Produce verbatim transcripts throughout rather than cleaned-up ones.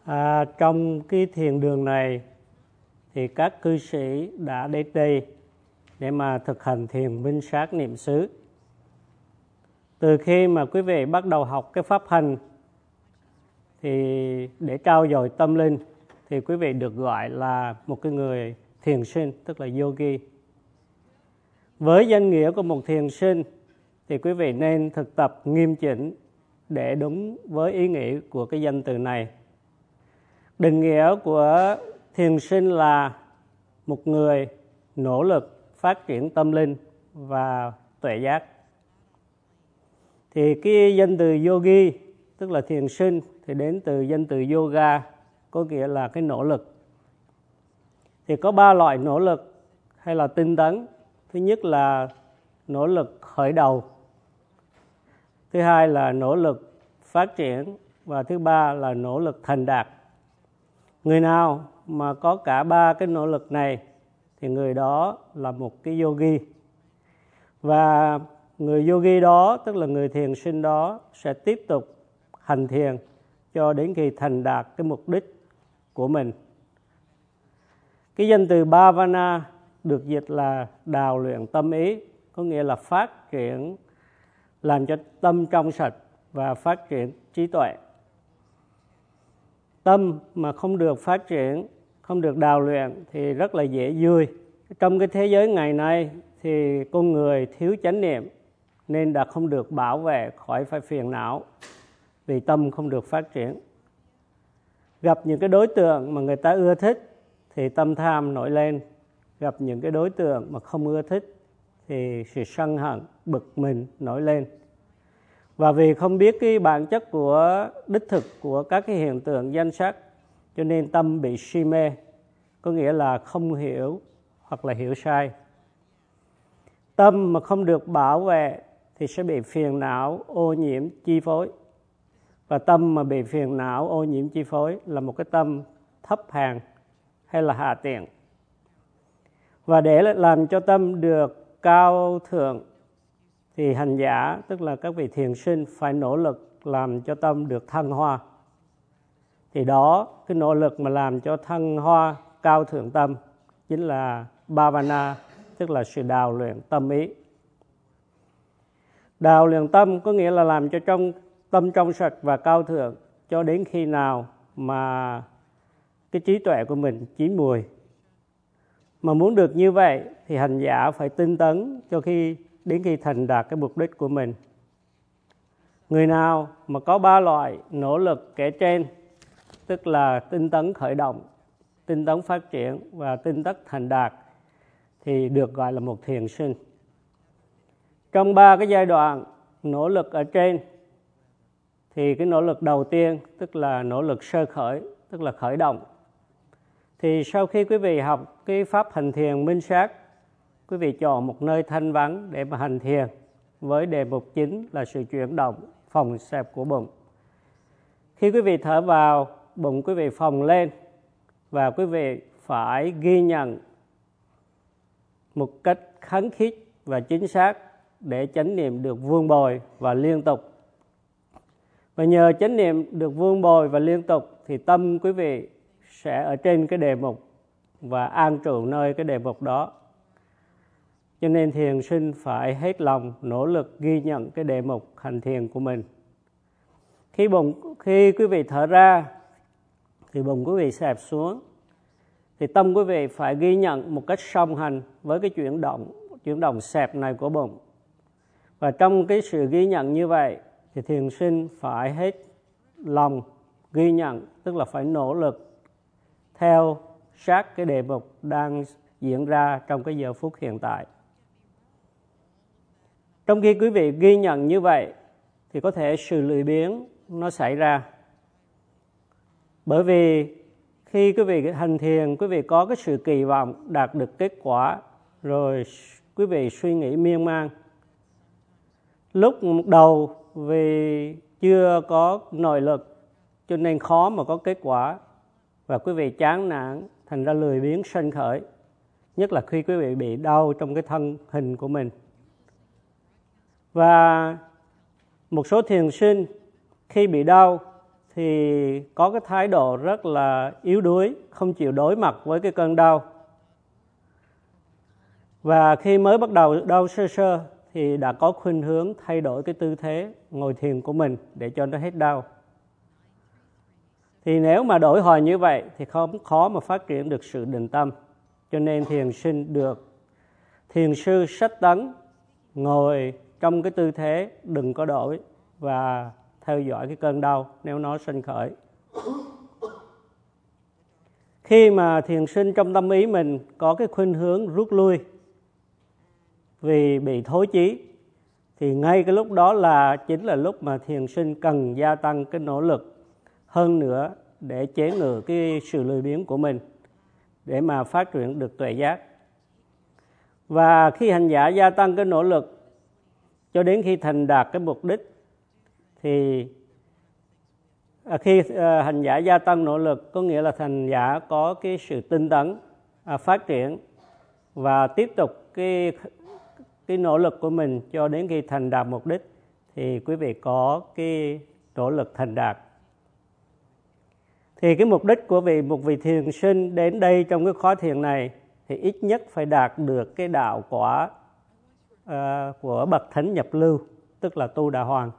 À, trong cái thiền đường này thì các cư sĩ đã đến đây để mà thực hành thiền minh sát niệm xứ. Từ khi mà quý vị bắt đầu học cái pháp hành thì để trau dồi tâm linh thì quý vị được gọi là một cái người thiền sinh, tức là yogi. Với danh nghĩa của một thiền sinh thì quý vị nên thực tập nghiêm chỉnh để đúng với ý nghĩa của cái danh từ này. Định nghĩa của thiền sinh là một người nỗ lực phát triển tâm linh và tuệ giác. Thì cái danh từ yogi, tức là thiền sinh, thì đến từ danh từ yoga, có nghĩa là cái nỗ lực. Thì có ba loại nỗ lực hay là tinh tấn. Thứ nhất là nỗ lực khởi đầu, thứ hai là nỗ lực phát triển, và thứ ba là nỗ lực thành đạt. Người nào mà có cả ba cái nỗ lực này thì người đó là một cái yogi. Và người yogi đó, tức là người thiền sinh đó, sẽ tiếp tục hành thiền cho đến khi thành đạt cái mục đích của mình. Cái danh từ Bhavana được dịch là đào luyện tâm ý, có nghĩa là phát triển, làm cho tâm trong sạch và phát triển trí tuệ. Tâm mà không được phát triển, không được đào luyện thì rất là dễ vui. Trong cái thế giới ngày nay thì con người thiếu chánh niệm nên đã không được bảo vệ khỏi phải phiền não vì tâm không được phát triển. Gặp những cái đối tượng mà người ta ưa thích thì tâm tham nổi lên. Gặp những cái đối tượng mà không ưa thích thì sự sân hận, bực mình nổi lên. Và vì không biết cái bản chất của đích thực của các cái hiện tượng danh sắc, cho nên tâm bị si mê, có nghĩa là không hiểu hoặc là hiểu sai. Tâm mà không được bảo vệ thì sẽ bị phiền não, ô nhiễm, chi phối. Và tâm mà bị phiền não, ô nhiễm, chi phối là một cái tâm thấp hèn hay là hạ tiện. Và để làm cho tâm được cao thượng thì hành giả, tức là các vị thiền sinh, phải nỗ lực làm cho tâm được thăng hoa. Thì đó, cái nỗ lực mà làm cho thăng hoa cao thượng tâm chính là Bhavana, tức là sự đào luyện tâm ý. Đào luyện tâm có nghĩa là làm cho trong tâm trong sạch và cao thượng cho đến khi nào mà cái trí tuệ của mình chín mùi. Mà muốn được như vậy thì hành giả phải tinh tấn cho khi đến khi thành đạt cái mục đích của mình. Người nào mà có ba loại nỗ lực kể trên, tức là tinh tấn khởi động, tinh tấn phát triển và tinh tấn thành đạt, thì được gọi là một thiền sinh. Trong ba cái giai đoạn nỗ lực ở trên thì cái nỗ lực đầu tiên, tức là nỗ lực sơ khởi, tức là khởi động. Thì sau khi quý vị học cái pháp hành thiền minh sát, quý vị chọn một nơi thanh vắng để mà hành thiền với đề mục chính là sự chuyển động phồng xẹp của bụng. Khi quý vị thở vào, bụng quý vị phồng lên và quý vị phải ghi nhận một cách khấn khít và chính xác để chánh niệm được vun bồi và liên tục. Và nhờ chánh niệm được vun bồi và liên tục thì tâm quý vị sẽ ở trên cái đề mục và an trụ nơi cái đề mục đó. Cho nên thiền sinh phải hết lòng nỗ lực ghi nhận cái đề mục hành thiền của mình. Khi bụng khi quý vị thở ra thì bụng quý vị xẹp xuống. Thì tâm quý vị phải ghi nhận một cách song hành với cái chuyển động chuyển động xẹp này của bụng. Và trong cái sự ghi nhận như vậy thì thiền sinh phải hết lòng ghi nhận, tức là phải nỗ lực theo sát cái đề mục đang diễn ra trong cái giờ phút hiện tại. Trong khi quý vị ghi nhận như vậy thì có thể sự lười biếng nó xảy ra. Bởi vì khi quý vị hành thiền, quý vị có cái sự kỳ vọng đạt được kết quả, rồi quý vị suy nghĩ miên man. Lúc đầu vì chưa có nội lực cho nên khó mà có kết quả, và quý vị chán nản, thành ra lười biếng sanh khởi. Nhất là khi quý vị bị đau trong cái thân hình của mình. Và một số thiền sinh khi bị đau thì có cái thái độ rất là yếu đuối, không chịu đối mặt với cái cơn đau. Và khi mới bắt đầu đau sơ sơ thì đã có khuynh hướng thay đổi cái tư thế ngồi thiền của mình để cho nó hết đau. Thì nếu mà đổi hồi như vậy thì không khó mà phát triển được sự định tâm. Cho nên thiền sinh được thiền sư sách tấn ngồi trong cái tư thế đừng có đổi và theo dõi cái cơn đau nếu nó sinh khởi. Khi mà thiền sinh trong tâm ý mình có cái khuynh hướng rút lui vì bị thối chí, thì ngay cái lúc đó là chính là lúc mà thiền sinh cần gia tăng cái nỗ lực hơn nữa để chế ngự cái sự lười biếng của mình để mà phát triển được tuệ giác. Và khi hành giả gia tăng cái nỗ lực cho đến khi thành đạt cái mục đích, thì khi hành giả gia tăng nỗ lực có nghĩa là hành giả có cái sự tinh tấn, phát triển và tiếp tục cái cái nỗ lực của mình cho đến khi thành đạt mục đích, thì quý vị có cái nỗ lực thành đạt. Thì cái mục đích của vị một vị thiền sinh đến đây trong cái khóa thiền này thì ít nhất phải đạt được cái đạo quả uh, của bậc thánh nhập lưu, tức là tu đà hoàng.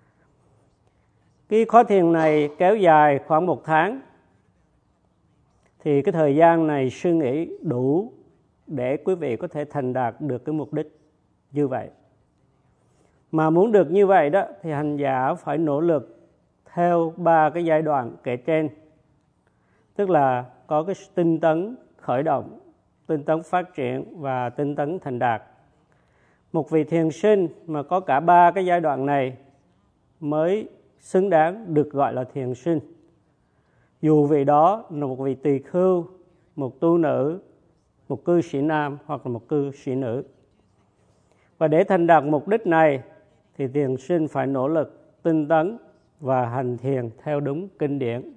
Cái khóa thiền này kéo dài khoảng một tháng, thì cái thời gian này suy nghĩ đủ để quý vị có thể thành đạt được cái mục đích như vậy. Mà muốn được như vậy đó thì hành giả phải nỗ lực theo ba cái giai đoạn kể trên. Tức là có cái tinh tấn khởi động, tinh tấn phát triển và tinh tấn thành đạt. Một vị thiền sinh mà có cả ba cái giai đoạn này mới xứng đáng được gọi là thiền sinh. Dù vị đó là một vị tỳ khưu, một tu nữ, một cư sĩ nam hoặc là một cư sĩ nữ. Và để thành đạt mục đích này thì thiền sinh phải nỗ lực tinh tấn và hành thiền theo đúng kinh điển.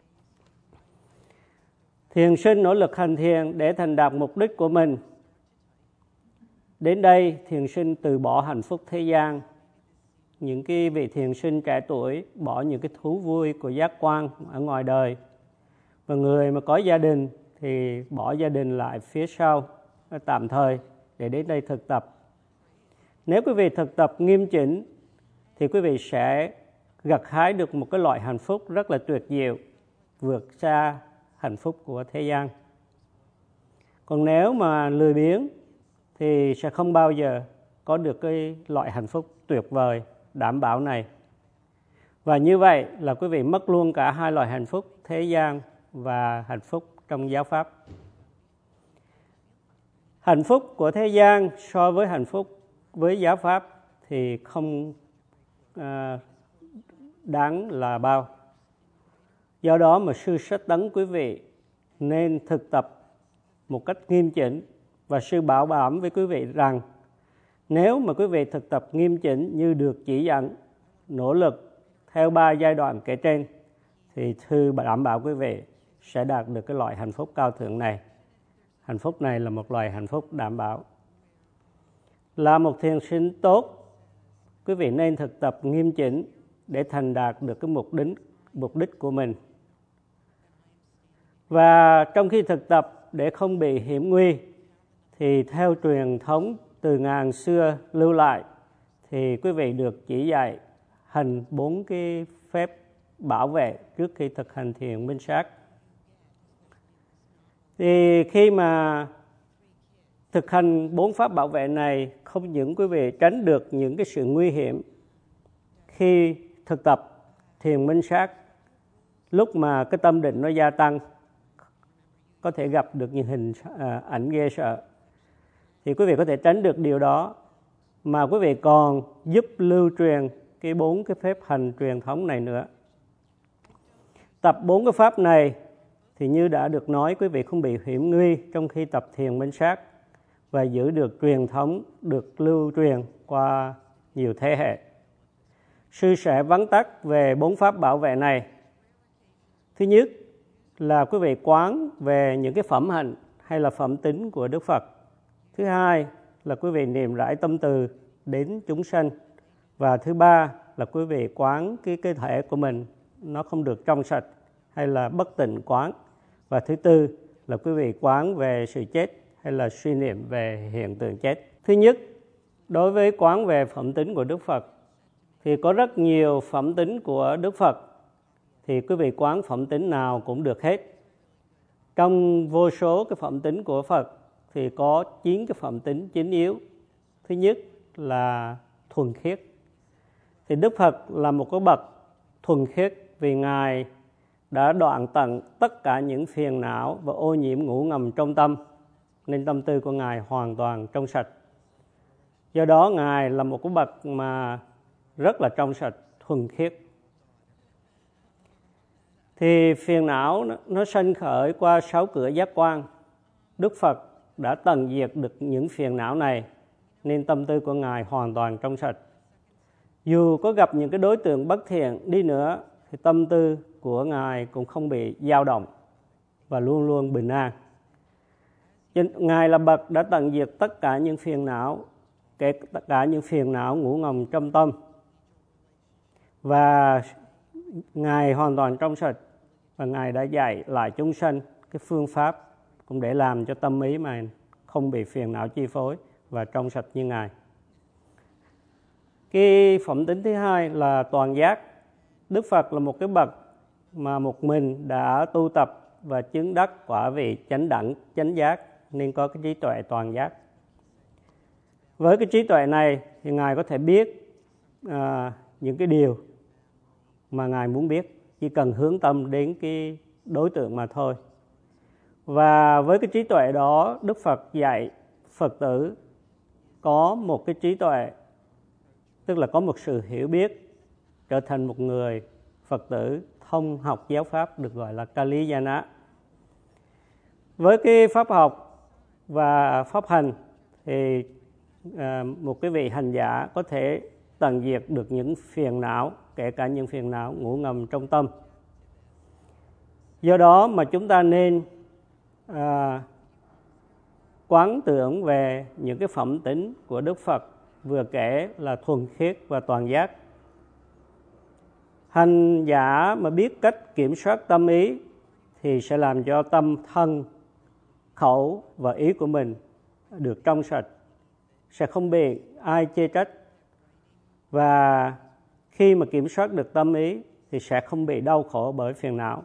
Thiền sinh nỗ lực hành thiền để thành đạt mục đích của mình. Đến đây thiền sinh từ bỏ hạnh phúc thế gian. Những cái vị thiền sinh trẻ tuổi bỏ những cái thú vui của giác quan ở ngoài đời. Và người mà có gia đình thì bỏ gia đình lại phía sau tạm thời để đến đây thực tập. Nếu quý vị thực tập nghiêm chỉnh thì quý vị sẽ gặt hái được một cái loại hạnh phúc rất là tuyệt diệu, vượt xa hạnh phúc của thế gian. Còn nếu mà lười biếng thì sẽ không bao giờ có được cái loại hạnh phúc tuyệt vời đảm bảo này. Và như vậy là quý vị mất luôn cả hai loại hạnh phúc thế gian và hạnh phúc trong giáo pháp. Hạnh phúc của thế gian so với hạnh phúc với giáo pháp thì không à, đáng là bao. Do đó mà sư sách tấn quý vị nên thực tập một cách nghiêm chỉnh, và sư bảo đảm với quý vị rằng nếu mà quý vị thực tập nghiêm chỉnh như được chỉ dẫn, nỗ lực theo ba giai đoạn kể trên, thì sư đảm bảo quý vị sẽ đạt được cái loại hạnh phúc cao thượng này. Hạnh phúc này là một loại hạnh phúc đảm bảo. Là một thiền sinh tốt, quý vị nên thực tập nghiêm chỉnh để thành đạt được cái mục đích, mục đích của mình. Và trong khi thực tập để không bị hiểm nguy, thì theo truyền thống từ ngàn xưa lưu lại, thì quý vị được chỉ dạy hành bốn cái phép bảo vệ trước khi thực hành thiền minh sát. Thì khi mà thực hành bốn pháp bảo vệ này, không những quý vị tránh được những cái sự nguy hiểm khi thực tập thiền minh sát, lúc mà cái tâm định nó gia tăng, có thể gặp được những hình à, ảnh ghê sợ, thì quý vị có thể tránh được điều đó, mà quý vị còn giúp lưu truyền cái bốn cái phép hành truyền thống này nữa. Tập bốn cái pháp này thì như đã được nói, quý vị không bị hiểm nguy trong khi tập thiền minh sát, và giữ được truyền thống được lưu truyền qua nhiều thế hệ. Sư sẽ vắn tắt về bốn pháp bảo vệ này. Thứ nhất là quý vị quán về những cái phẩm hạnh hay là phẩm tính của Đức Phật. Thứ hai là quý vị niệm rải tâm từ đến chúng sanh. Và thứ ba là quý vị quán cái cơ thể của mình nó không được trong sạch hay là bất tịnh quán. Và thứ tư là quý vị quán về sự chết hay là suy niệm về hiện tượng chết. Thứ nhất, đối với quán về phẩm tính của Đức Phật thì có rất nhiều phẩm tính của Đức Phật, thì quý vị quán phẩm tính nào cũng được hết. Trong vô số cái phẩm tính của Phật thì có chín cái phẩm tính chính yếu. Thứ nhất là thuần khiết. Thì Đức Phật là một cái bậc thuần khiết vì Ngài đã đoạn tận tất cả những phiền não và ô nhiễm ngủ ngầm trong tâm, nên tâm tư của Ngài hoàn toàn trong sạch. Do đó Ngài là một cái bậc mà rất là trong sạch, thuần khiết. Thì phiền não nó, nó sanh khởi qua sáu cửa giác quan. Đức Phật đã tận diệt được những phiền não này, nên tâm tư của Ngài hoàn toàn trong sạch. Dù có gặp những cái đối tượng bất thiện đi nữa thì tâm tư của Ngài cũng không bị dao động và luôn luôn bình an. Ngài là bậc đã tận diệt tất cả những phiền não, kể tất cả những phiền não ngủ ngầm trong tâm. Và Ngài hoàn toàn trong sạch, và Ngài đã dạy lại chúng sanh cái phương pháp cũng để làm cho tâm ý mà không bị phiền não chi phối và trong sạch như Ngài. Cái phẩm tính thứ hai là toàn giác. Đức Phật là một cái bậc mà một mình đã tu tập và chứng đắc quả vị chánh đẳng chánh giác, nên có cái trí tuệ toàn giác. Với cái trí tuệ này thì Ngài có thể biết à, những cái điều mà Ngài muốn biết, chỉ cần hướng tâm đến cái đối tượng mà thôi. Và với cái trí tuệ đó, Đức Phật dạy Phật tử có một cái trí tuệ, tức là có một sự hiểu biết, trở thành một người Phật tử thông học giáo pháp, được gọi là Kaliyana. Với cái pháp học và pháp hành thì à, một cái vị hành giả có thể tận diệt được những phiền não, kể cả những phiền não ngủ ngầm trong tâm. Do đó mà chúng ta nên à, quán tưởng về những cái phẩm tính của Đức Phật vừa kể là thuần khiết và toàn giác. Hành giả mà biết cách kiểm soát tâm ý thì sẽ làm cho tâm thân, khẩu và ý của mình được trong sạch, sẽ không bị ai chê trách. Và khi mà kiểm soát được tâm ý thì sẽ không bị đau khổ bởi phiền não.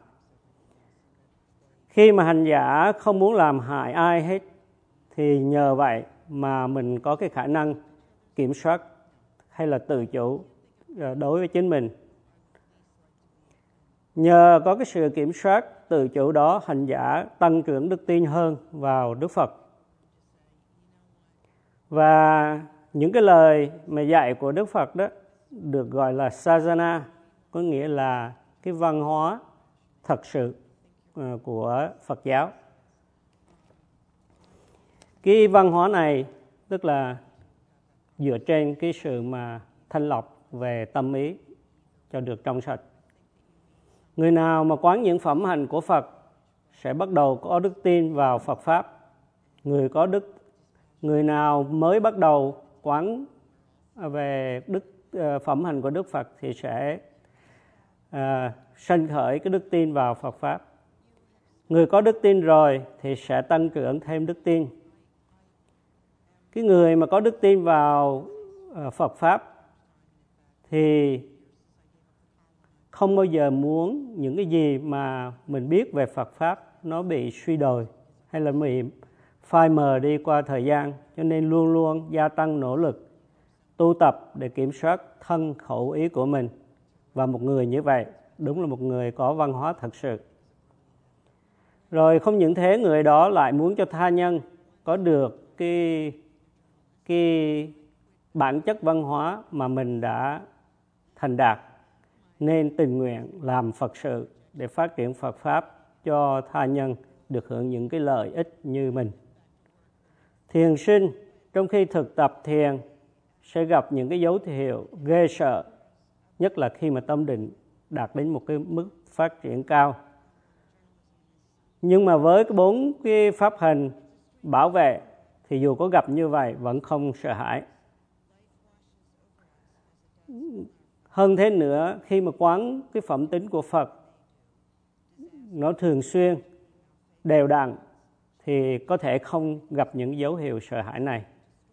Khi mà hành giả không muốn làm hại ai hết thì nhờ vậy mà mình có cái khả năng kiểm soát hay là tự chủ đối với chính mình. Nhờ có cái sự kiểm soát tự chủ đó, hành giả tăng trưởng đức tin hơn vào Đức Phật. Và những cái lời mà dạy của Đức Phật đó được gọi là Sajana, có nghĩa là cái văn hóa thật sự của Phật giáo. Cái văn hóa này tức là dựa trên cái sự mà thanh lọc về tâm ý cho được trong sạch. Người nào mà quán những phẩm hành của Phật sẽ bắt đầu có đức tin vào Phật Pháp. Người có đức, người nào mới bắt đầu quán về đức phẩm hành của Đức Phật thì sẽ à, sanh khởi cái đức tin vào Phật Pháp. Người có đức tin rồi thì sẽ tăng trưởng thêm đức tin. Cái người mà có đức tin vào uh, Phật Pháp thì không bao giờ muốn những cái gì mà mình biết về Phật Pháp nó bị suy đồi hay là bị phai mờ đi qua thời gian, cho nên luôn luôn gia tăng nỗ lực tu tập để kiểm soát thân khẩu ý của mình. Và một người như vậy đúng là một người có văn hóa thật sự. Rồi không những thế, người đó lại muốn cho tha nhân có được cái, cái bản chất văn hóa mà mình đã thành đạt, nên tình nguyện làm Phật sự để phát triển Phật Pháp cho tha nhân được hưởng những cái lợi ích như mình. Thiền sinh trong khi thực tập thiền sẽ gặp những cái dấu hiệu ghê sợ, nhất là khi mà tâm định đạt đến một cái mức phát triển cao. Nhưng mà với cái bốn cái pháp hành bảo vệ thì dù có gặp như vậy vẫn không sợ hãi. Hơn thế nữa, khi mà quán cái phẩm tính của Phật nó thường xuyên, đều đặn, thì có thể không gặp những dấu hiệu sợ hãi này.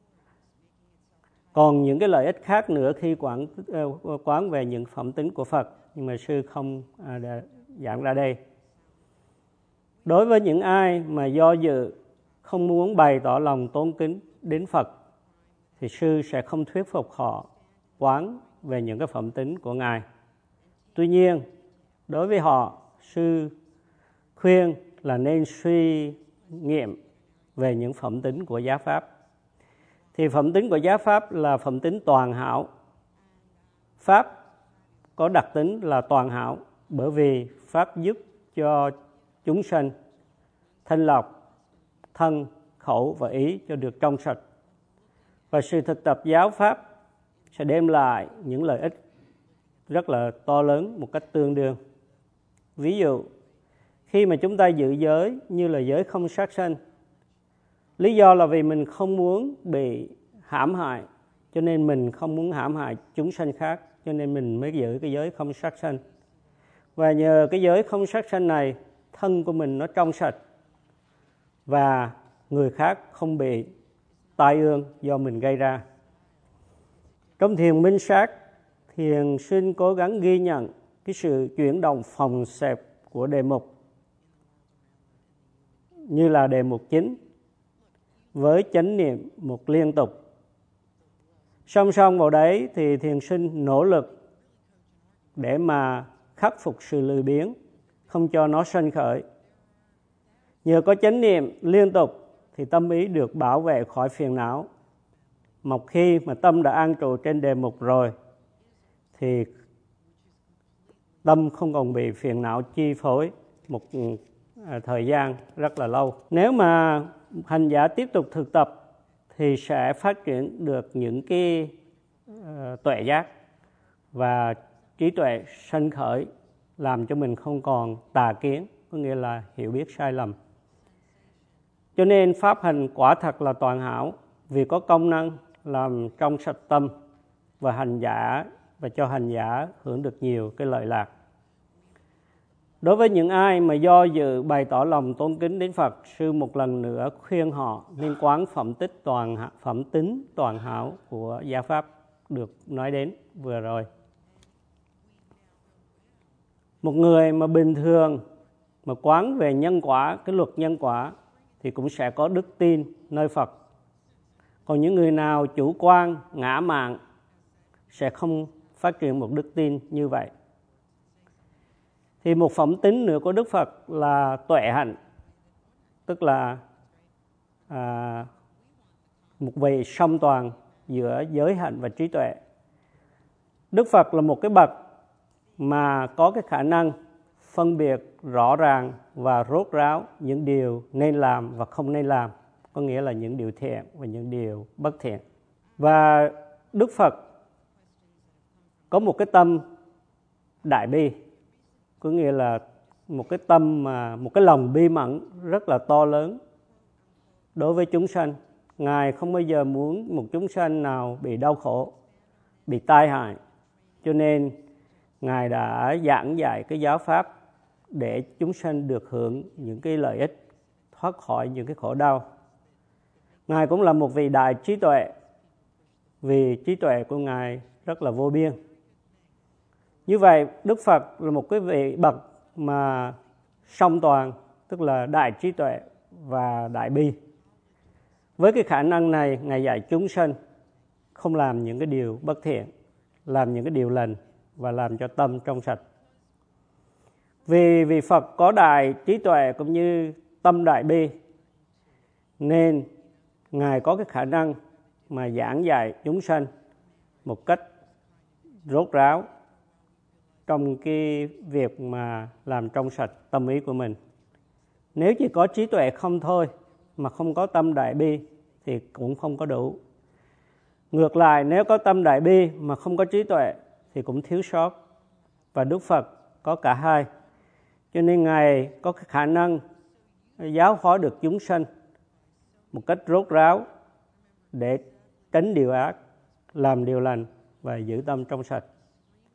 Còn những cái lợi ích khác nữa khi quán, quán về những phẩm tính của Phật, nhưng mà sư không à, giảng ra đây. Đối với những ai mà do dự, không muốn bày tỏ lòng tôn kính đến Phật, thì sư sẽ không thuyết phục họ quán về những cái phẩm tính của Ngài. Tuy nhiên, đối với họ, sư khuyên là nên suy nghiệm về những phẩm tính của giáo pháp. Thì phẩm tính của giáo pháp là phẩm tính toàn hảo. Pháp có đặc tính là toàn hảo bởi vì Pháp giúp cho chúng sanh thanh lọc thân, khẩu và ý cho được trong sạch. Và sự thực tập giáo pháp sẽ đem lại những lợi ích rất là to lớn một cách tương đương. Ví dụ, khi mà chúng ta giữ giới như là giới không sát sanh, lý do là vì mình không muốn bị hãm hại, cho nên mình không muốn hãm hại chúng sanh khác, cho nên mình mới giữ cái giới không sát sanh. Và nhờ cái giới không sát sanh này, thân của mình nó trong sạch và người khác không bị tai ương do mình gây ra. Trong thiền minh sát, thiền sinh cố gắng ghi nhận cái sự chuyển động phòng xẹp của đề mục như là đề mục chính với chánh niệm một liên tục. Song song vào đấy thì thiền sinh nỗ lực để mà khắc phục sự lười biếng, không cho nó sanh khởi. Nhờ có chánh niệm liên tục thì tâm ý được bảo vệ khỏi phiền não. Một khi mà tâm đã an trụ trên đề mục rồi thì tâm không còn bị phiền não chi phối một thời gian rất là lâu. Nếu mà hành giả tiếp tục thực tập thì sẽ phát triển được những cái uh, tuệ giác và trí tuệ sanh khởi, làm cho mình không còn tà kiến, có nghĩa là hiểu biết sai lầm. Cho nên pháp hành quả thật là toàn hảo, vì có công năng làm trong sạch tâm và hành giả và cho hành giả hưởng được nhiều cái lợi lạc. Đối với những ai mà do dự bày tỏ lòng tôn kính đến Phật, sư một lần nữa khuyên họ nên quán phẩm tích toàn phẩm tính toàn hảo của giáo pháp được nói đến vừa rồi. Một người mà bình thường mà quán về nhân quả, cái luật nhân quả thì cũng sẽ có đức tin nơi Phật. Còn những người nào chủ quan, ngã mạn sẽ không phát triển một đức tin như vậy. Thì một phẩm tính nữa của Đức Phật là tuệ hạnh, tức là à, một vị song toàn giữa giới hạnh và trí tuệ. Đức Phật là một cái bậc mà có cái khả năng phân biệt rõ ràng và rốt ráo những điều nên làm và không nên làm, có nghĩa là những điều thiện và những điều bất thiện. Và Đức Phật có một cái tâm đại bi, có nghĩa là một cái tâm mà một cái lòng bi mẫn rất là to lớn đối với chúng sanh. Ngài không bao giờ muốn một chúng sanh nào bị đau khổ, bị tai hại, cho nên Ngài đã giảng dạy cái giáo pháp để chúng sanh được hưởng những cái lợi ích, thoát khỏi những cái khổ đau. Ngài cũng là một vị đại trí tuệ, vì trí tuệ của Ngài rất là vô biên. Như vậy, Đức Phật là một cái vị bậc mà song toàn, tức là đại trí tuệ và đại bi. Với cái khả năng này, Ngài dạy chúng sanh không làm những cái điều bất thiện, làm những cái điều lành và làm cho tâm trong sạch. Vì vì Phật có đại trí tuệ cũng như tâm đại bi, nên Ngài có cái khả năng mà giảng dạy chúng sanh một cách rốt ráo trong cái việc mà làm trong sạch tâm ý của mình. Nếu chỉ có trí tuệ không thôi mà không có tâm đại bi thì cũng không có đủ. Ngược lại, nếu có tâm đại bi mà không có trí tuệ thì cũng thiếu sót. Và Đức Phật có cả hai. Cho nên Ngài có cái khả năng giáo hóa được chúng sanh một cách rốt ráo để tránh điều ác, làm điều lành và giữ tâm trong sạch.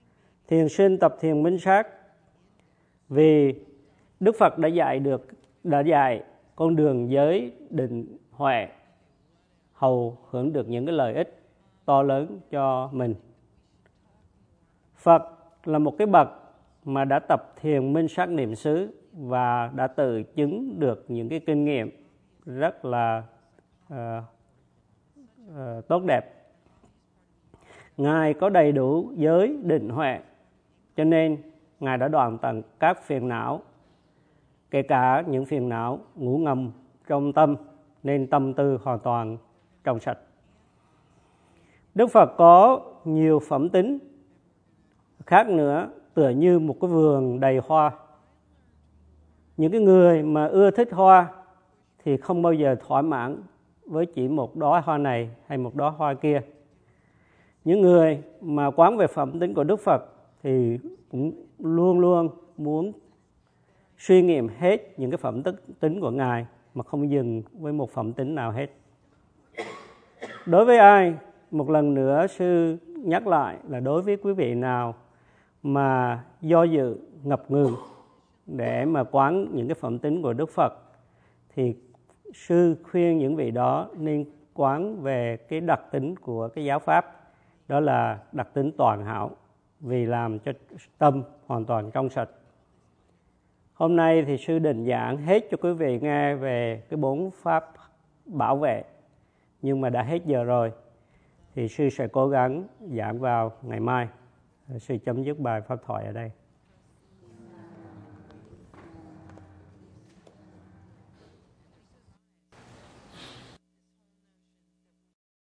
Thiền sinh tập thiền minh sát vì Đức Phật đã dạy được đã dạy con đường giới định huệ hầu hưởng được những cái lợi ích to lớn cho mình. Phật là một cái bậc mà đã tập thiền minh sát niệm xứ và đã tự chứng được những cái kinh nghiệm rất là uh, uh, tốt đẹp. Ngài có đầy đủ giới định huệ, cho nên Ngài đã đoạn tận các phiền não, kể cả những phiền não ngủ ngầm trong tâm, nên tâm tư hoàn toàn trong sạch. Đức Phật có nhiều phẩm tính khác nữa, tựa như một cái vườn đầy hoa. Những cái người mà ưa thích hoa thì không bao giờ thỏa mãn với chỉ một đóa hoa này hay một đóa hoa kia. Những người mà quán về phẩm tính của Đức Phật thì cũng luôn luôn muốn suy nghiệm hết những cái phẩm tính của Ngài mà không dừng với một phẩm tính nào hết. Đối với ai, một lần nữa sư nhắc lại là đối với quý vị nào mà do dự ngập ngừng để mà quán những cái phẩm tính của Đức Phật thì sư khuyên những vị đó nên quán về cái đặc tính của cái giáo pháp, đó là đặc tính toàn hảo, vì làm cho tâm hoàn toàn trong sạch. Hôm nay thì sư định giảng hết cho quý vị nghe về cái bốn pháp bảo vệ, nhưng mà đã hết giờ rồi thì sư sẽ cố gắng giảng vào ngày mai. Sư chấm dứt bài pháp thoại ở đây.